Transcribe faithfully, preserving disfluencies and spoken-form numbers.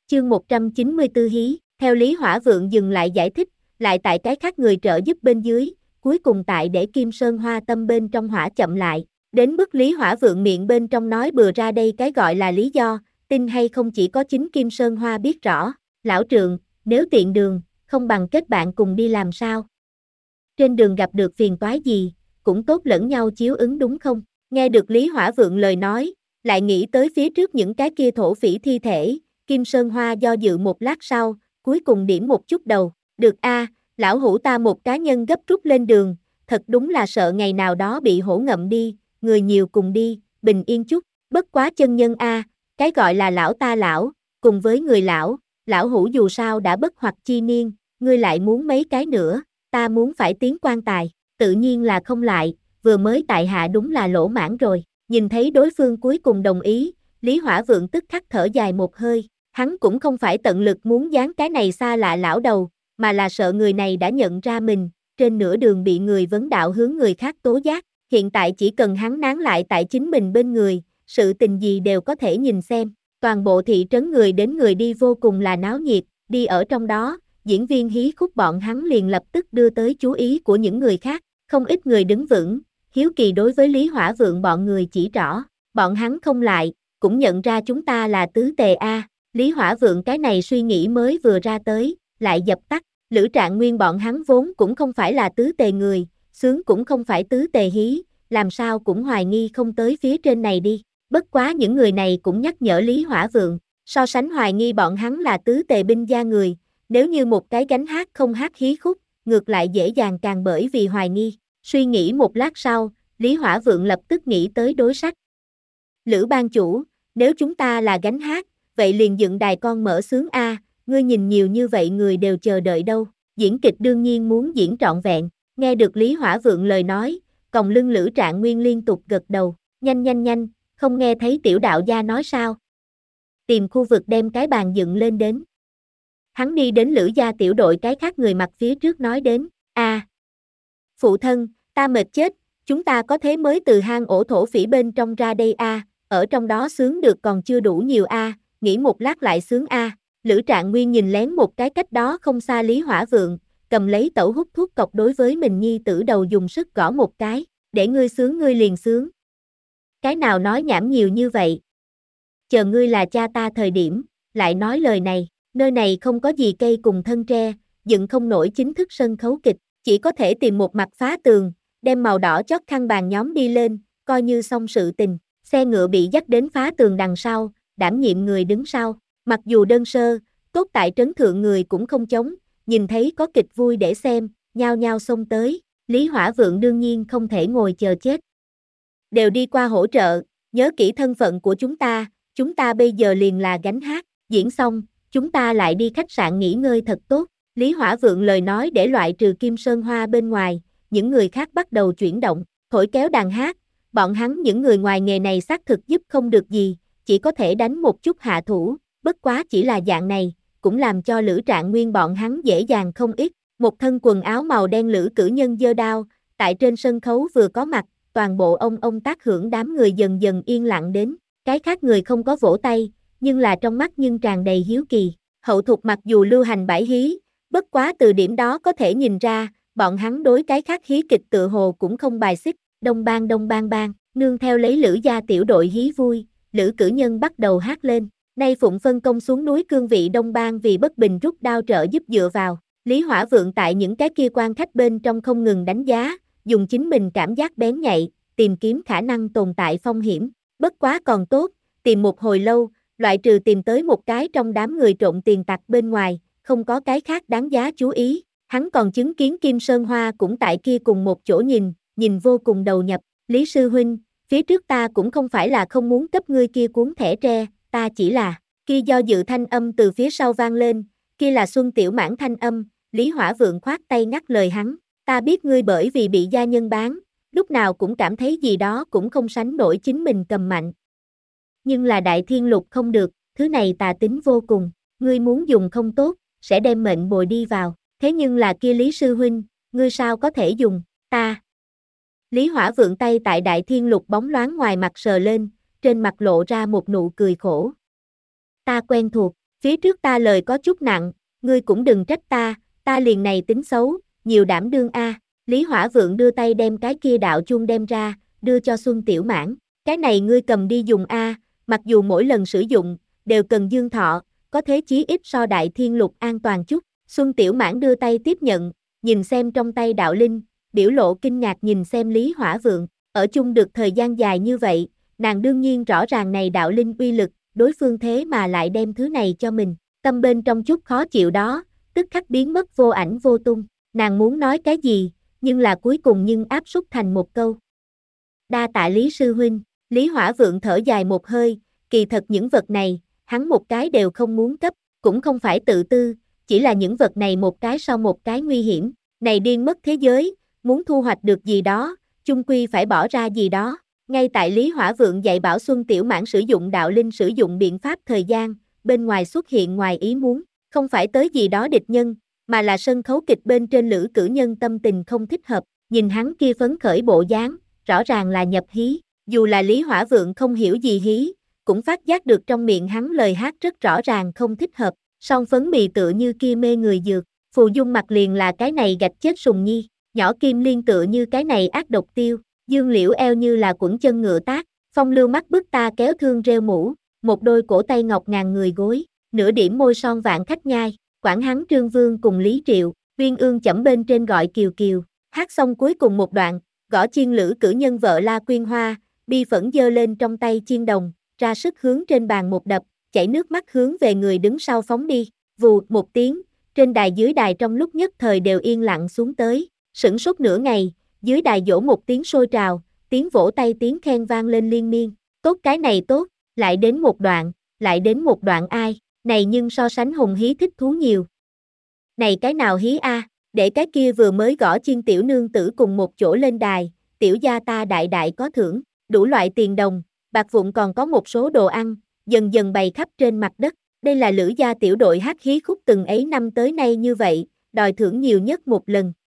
Chương một trăm chín mươi tư hí, theo Lý Hỏa Vượng dừng lại giải thích, lại tại cái khác người trợ giúp bên dưới, cuối cùng tại để Kim Sơn Hoa Tâm bên trong hỏa chậm lại, đến mức Lý Hỏa Vượng miệng bên trong nói bừa ra đây cái gọi là lý do, tin hay không chỉ có chính Kim Sơn Hoa biết rõ. Lão Trượng, nếu tiện đường, không bằng kết bạn cùng đi làm sao? Trên đường gặp được phiền toái gì, cũng tốt lẫn nhau chiếu ứng đúng không? Nghe được Lý Hỏa Vượng lời nói, lại nghĩ tới phía trước những cái kia thổ phỉ thi thể, Kim Sơn Hoa do dự một lát sau, cuối cùng điểm một chút đầu, được a, lão hủ ta một cá nhân gấp rút lên đường, thật đúng là sợ ngày nào đó bị hổ ngậm đi, người nhiều cùng đi, bình yên chút, bất quá chân nhân a, cái gọi là lão ta lão, cùng với người lão, lão hủ dù sao đã bất hoặc chi niên, ngươi lại muốn mấy cái nữa, ta muốn phải tiến quan tài, tự nhiên là không lại, vừa mới tại hạ đúng là lỗ mãn rồi, nhìn thấy đối phương cuối cùng đồng ý, Lý Hỏa Vượng tức khắc thở dài một hơi, hắn cũng không phải tận lực muốn dán cái này xa lạ lão đầu, mà là sợ người này đã nhận ra mình, trên nửa đường bị người vấn đạo hướng người khác tố giác, hiện tại chỉ cần hắn nán lại tại chính mình bên người, sự tình gì đều có thể nhìn xem, toàn bộ thị trấn người đến người đi vô cùng là náo nhiệt, đi ở trong đó, diễn viên hí khúc bọn hắn liền lập tức đưa tới chú ý của những người khác, không ít người đứng vững, hiếu kỳ đối với Lý Hỏa Vượng bọn người chỉ rõ, bọn hắn không lại, cũng nhận ra chúng ta là tứ tề A, Lý Hỏa Vượng cái này suy nghĩ mới vừa ra tới, lại dập tắt, Lữ Trạng Nguyên bọn hắn vốn cũng không phải là tứ tề người, sướng cũng không phải tứ tề hí, làm sao cũng hoài nghi không tới phía trên này đi, bất quá những người này cũng nhắc nhở Lý Hỏa Vượng, so sánh hoài nghi bọn hắn là tứ tề binh gia người, nếu như một cái gánh hát không hát hí khúc, ngược lại dễ dàng càng bởi vì hoài nghi. Suy nghĩ một lát sau, Lý Hỏa Vượng lập tức nghĩ tới đối sách. Lữ ban chủ, nếu chúng ta là gánh hát, vậy liền dựng đài con mở sướng A, ngươi nhìn nhiều như vậy người đều chờ đợi đâu, diễn kịch đương nhiên muốn diễn trọn vẹn, nghe được Lý Hỏa Vượng lời nói, còng lưng Lữ Trạng Nguyên liên tục gật đầu, nhanh nhanh nhanh, không nghe thấy tiểu đạo gia nói sao. Tìm khu vực đem cái bàn dựng lên đến. Hắn đi đến Lữ gia tiểu đội cái khác người mặt phía trước nói đến, A. Phụ thân, ta mệt chết, chúng ta có thế mới từ hang ổ thổ phỉ bên trong ra đây A, ở trong đó sướng được còn chưa đủ nhiều A, nghĩ một lát lại sướng A, Lữ Trạng Nguyên nhìn lén một cái cách đó không xa Lý Hỏa Vượng, cầm lấy tẩu hút thuốc cọc đối với mình nhi tử đầu dùng sức gõ một cái, để ngươi sướng ngươi liền sướng. Cái nào nói nhảm nhiều như vậy? Chờ ngươi là cha ta thời điểm, lại nói lời này, nơi này không có gì cây cùng thân tre, dựng không nổi chính thức sân khấu kịch. Chỉ có thể tìm một mặt phá tường, đem màu đỏ chót khăn bàn nhóm đi lên, coi như xong sự tình. Xe ngựa bị dắt đến phá tường đằng sau, đảm nhiệm người đứng sau. Mặc dù đơn sơ, tốt tại trấn thượng người cũng không chống, nhìn thấy có kịch vui để xem, nhao nhao xông tới. Lý Hỏa Vượng đương nhiên không thể ngồi chờ chết. Đều đi qua hỗ trợ, nhớ kỹ thân phận của chúng ta, chúng ta bây giờ liền là gánh hát, diễn xong, chúng ta lại đi khách sạn nghỉ ngơi thật tốt. Lý Hỏa Vượng lời nói để loại trừ Kim Sơn Hoa bên ngoài, những người khác bắt đầu chuyển động, thổi kéo đàn hát, bọn hắn những người ngoài nghề này xác thực giúp không được gì, chỉ có thể đánh một chút hạ thủ, bất quá chỉ là dạng này, cũng làm cho Lữ Trạng Nguyên bọn hắn dễ dàng không ít, một thân quần áo màu đen Lữ cử nhân giơ đao, tại trên sân khấu vừa có mặt, toàn bộ ông ông tác hưởng đám người dần dần yên lặng đến, cái khác người không có vỗ tay, nhưng là trong mắt nhưng tràn đầy hiếu kỳ, hậu thục mặc dù lưu hành bãi hí, bất quá từ điểm đó có thể nhìn ra, bọn hắn đối cái khác hí kịch tự hồ cũng không bài xích, đông bang đông bang bang, nương theo lấy Lữ gia tiểu đội hí vui, Lữ cử nhân bắt đầu hát lên, nay phụng phân công xuống núi cương vị đông bang vì bất bình rút đao trợ giúp dựa vào, Lý Hỏa Vượng tại những cái kia quan khách bên trong không ngừng đánh giá, dùng chính mình cảm giác bén nhạy, tìm kiếm khả năng tồn tại phong hiểm, bất quá còn tốt, tìm một hồi lâu, loại trừ tìm tới một cái trong đám người trộn tiền tặc bên ngoài, không có cái khác đáng giá chú ý, hắn còn chứng kiến Kim Sơn Hoa cũng tại kia cùng một chỗ nhìn, nhìn vô cùng đầu nhập, Lý Sư Huynh, phía trước ta cũng không phải là không muốn cấp ngươi kia cuốn thẻ tre, ta chỉ là, kia do dự thanh âm từ phía sau vang lên, kia là Xuân Tiểu Mãn thanh âm, Lý Hỏa Vượng khoát tay ngắt lời hắn, ta biết ngươi bởi vì bị gia nhân bán, lúc nào cũng cảm thấy gì đó cũng không sánh nổi chính mình cầm mạnh. Nhưng là Đại Thiên Lục không được, thứ này tà tính vô cùng, ngươi muốn dùng không tốt, sẽ đem mệnh bồi đi vào, thế nhưng là kia Lý Sư Huynh, ngươi sao có thể dùng, ta. Lý Hỏa Vượng tay tại Đại Thiên Lục bóng loáng ngoài mặt sờ lên, trên mặt lộ ra một nụ cười khổ. Ta quen thuộc, Phía trước ta lời có chút nặng, ngươi cũng đừng trách ta, ta liền này tính xấu, nhiều đảm đương a. Lý Hỏa Vượng đưa tay đem cái kia đạo chuông đem ra, đưa cho Xuân Tiểu Mãn, cái này ngươi cầm đi dùng a, mặc dù mỗi lần sử dụng, đều cần dương thọ, có thế chí ít so Đại Thiên Lục an toàn chút. Xuân Tiểu Mãn đưa tay tiếp nhận, nhìn xem trong tay đạo linh, biểu lộ kinh ngạc nhìn xem Lý Hỏa Vượng, ở chung được thời gian dài như vậy, nàng đương nhiên rõ ràng này đạo linh uy lực, đối phương thế mà lại đem thứ này cho mình, tâm bên trong chút khó chịu đó, tức khắc biến mất vô ảnh vô tung, nàng muốn nói cái gì, nhưng là cuối cùng nhưng áp súc thành một câu. Đa tạ Lý sư huynh, Lý Hỏa Vượng thở dài một hơi, kỳ thật những vật này, hắn một cái đều không muốn cấp, cũng không phải tự tư, chỉ là những vật này một cái sau một cái nguy hiểm, này điên mất thế giới, muốn thu hoạch được gì đó, chung quy phải bỏ ra gì đó. Ngay tại Lý Hỏa Vượng dạy bảo Xuân Tiểu Mãn sử dụng đạo linh sử dụng biện pháp thời gian, bên ngoài xuất hiện ngoài ý muốn, không phải tới gì đó địch nhân, mà là sân khấu kịch bên trên Lữ Cử Nhân tâm tình không thích hợp, nhìn hắn kia phấn khởi bộ dáng, rõ ràng là nhập hí, dù là Lý Hỏa Vượng không hiểu gì hí, cũng phát giác được trong miệng hắn lời hát rất rõ ràng không thích hợp, son phấn mì tựa như kia mê người dược, phù dung mặt liền là cái này gạch chết sùng nhi, nhỏ kim liên tựa như cái này ác độc tiêu, dương liễu eo như là quẩn chân ngựa tác, phong lưu mắt bức ta kéo thương rêu mũ, một đôi cổ tay ngọc ngàn người gối, nửa điểm môi son vạn khách nhai, quản hắn Trương Vương cùng Lý Triệu, Uyên Ương chẩm bên trên gọi kiều kiều, hát xong cuối cùng một đoạn, gõ chiên Lữ Cử Nhân vợ La Quyên Hoa, bi phẫn giơ lên trong tay chiên đồng, ra sức hướng trên bàn một đập, chảy nước mắt hướng về người đứng sau phóng đi, vù một tiếng, trên đài dưới đài trong lúc nhất thời đều yên lặng xuống tới, sửng sốt nửa ngày, dưới đài dỗ một tiếng sôi trào, tiếng vỗ tay tiếng khen vang lên liên miên, tốt cái này tốt, lại đến một đoạn, lại đến một đoạn ai, này nhưng so sánh hùng hí thích thú nhiều. Này cái nào hí a, để cái kia vừa mới gõ chiên tiểu nương tử cùng một chỗ lên đài, tiểu gia ta đại đại có thưởng, đủ loại tiền đồng, bạc vụn còn có một số đồ ăn, dần dần bày khắp trên mặt đất, đây là Lữ gia tiểu đội hát hí khúc từng ấy năm tới nay như vậy, đòi thưởng nhiều nhất một lần,